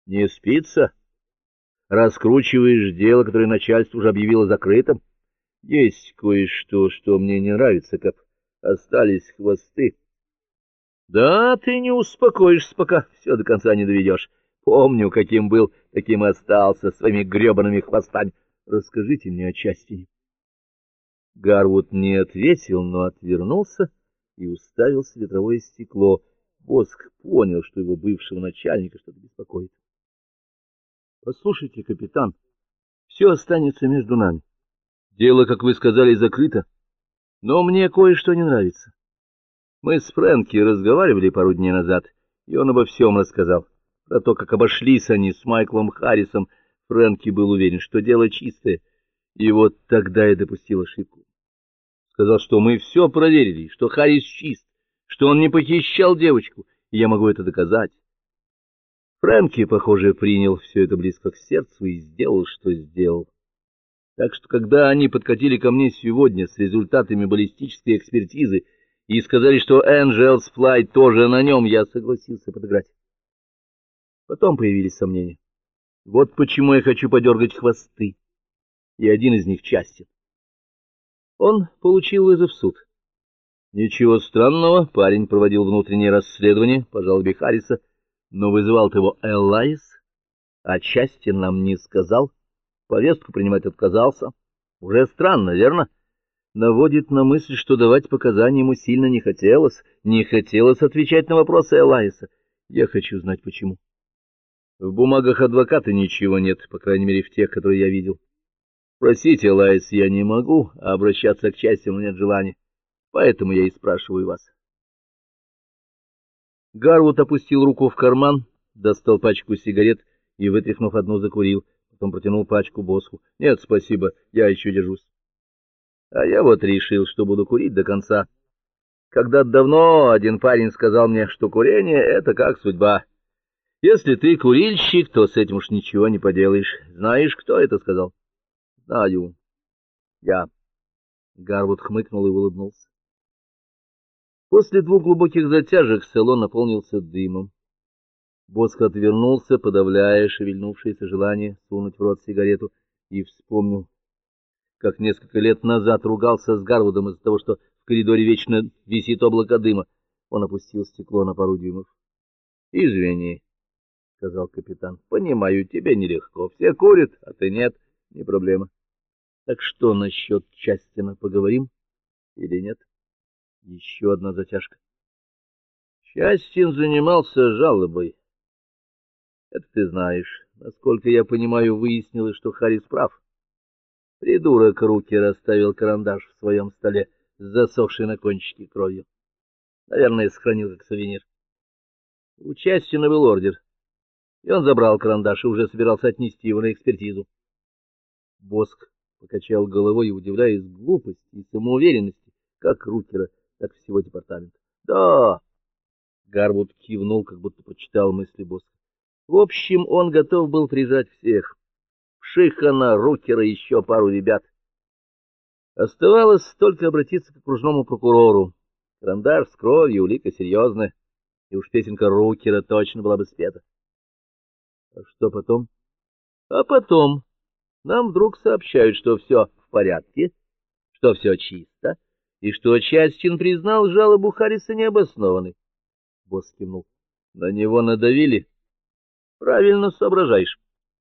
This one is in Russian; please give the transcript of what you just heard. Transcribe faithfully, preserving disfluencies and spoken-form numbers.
Не спится? Раскручиваешь дело, которое начальство уже объявило закрытым? Есть кое-что, что мне не нравится, как остались хвосты. Да, ты не успокоишься, пока все до конца не доведешь. Помню, каким был, таким и остался, своими гребаными хвостами. Расскажите мне о Частине. Гарвуд не ответил, но отвернулся и уставился в ветровое стекло. Боск понял, что его бывшего начальника что-то беспокоит. — Послушайте, капитан, все останется между нами. Дело, как вы сказали, закрыто, но мне кое-что не нравится. Мы с Фрэнки разговаривали пару дней назад, и он обо всем рассказал. Про то, как обошлись они с Майклом Харрисом, Фрэнки был уверен, что дело чистое. И вот тогда я допустил ошибку. Сказал, что мы все проверили, что Харрис чист, что он не похищал девочку, и я могу это доказать. Фрэнки, похоже, принял все это близко к сердцу и сделал, что сделал. Так что, когда они подкатили ко мне сегодня с результатами баллистической экспертизы и сказали, что Энджелс Флай тоже на нем, я согласился подыграть. Потом появились сомнения. Вот почему я хочу подергать хвосты. И один из них Частин. Он получил вызов в суд. Ничего странного, парень проводил внутреннее расследование по жалобе Харриса, но вызывал-то его Элайс, а Частин нам не сказал, повестку принимать отказался. Уже странно, верно? Наводит на мысль, что давать показания ему сильно не хотелось, не хотелось отвечать на вопросы Элайса. Я хочу знать, почему. В бумагах адвоката ничего нет, по крайней мере, в тех, которые я видел. Просить Элайс я не могу, а обращаться к Частину нет желания. Поэтому я и спрашиваю вас. Гарвуд опустил руку в карман, достал пачку сигарет и, вытряхнув одну, закурил. Потом протянул пачку Боску. — Нет, спасибо, я еще держусь. А я вот решил, что буду курить до конца. Когда-то давно один парень сказал мне, что курение — это как судьба. Если ты курильщик, то с этим уж ничего не поделаешь. Знаешь, кто это сказал? — Знаю. — Я. Гарвуд хмыкнул и улыбнулся. После двух глубоких затяжек салон наполнился дымом. Боск отвернулся, подавляя шевельнувшееся желание сунуть в рот сигарету, и вспомнил, как несколько лет назад ругался с Гарвудом из-за того, что в коридоре вечно висит облако дыма. Он опустил стекло на пару дюймов. — Извини, — сказал капитан, — понимаю, тебе нелегко. Все курят, а ты нет, не проблема. Так что насчет Частина, поговорим или нет? Еще одна затяжка. Частин занимался жалобой. Это ты знаешь. Насколько я понимаю, выяснилось, что Харрис прав. Придурок руки расставил карандаш в своем столе с засохшей на кончике кровью. Наверное, сохранил как сувенир. У Частина был ордер, и он забрал карандаш и уже собирался отнести его на экспертизу. Боск покачал головой, удивляясь глупости и самоуверенности как Рукера, так всего департамента. — Да! — Гарвуд кивнул, как будто прочитал мысли Боска. В общем, он готов был прижать всех. Шихана, Рукера и еще пару ребят. Оставалось только обратиться к окружному прокурору. Карандаш с кровью, улика серьезная, и уж песенка Рукера точно была бы спета. А что потом? А потом нам вдруг сообщают, что все в порядке, что все чисто, и что Частин признал жалобу Харриса необоснованной. Босс кивнул. На него надавили? Правильно соображаешь.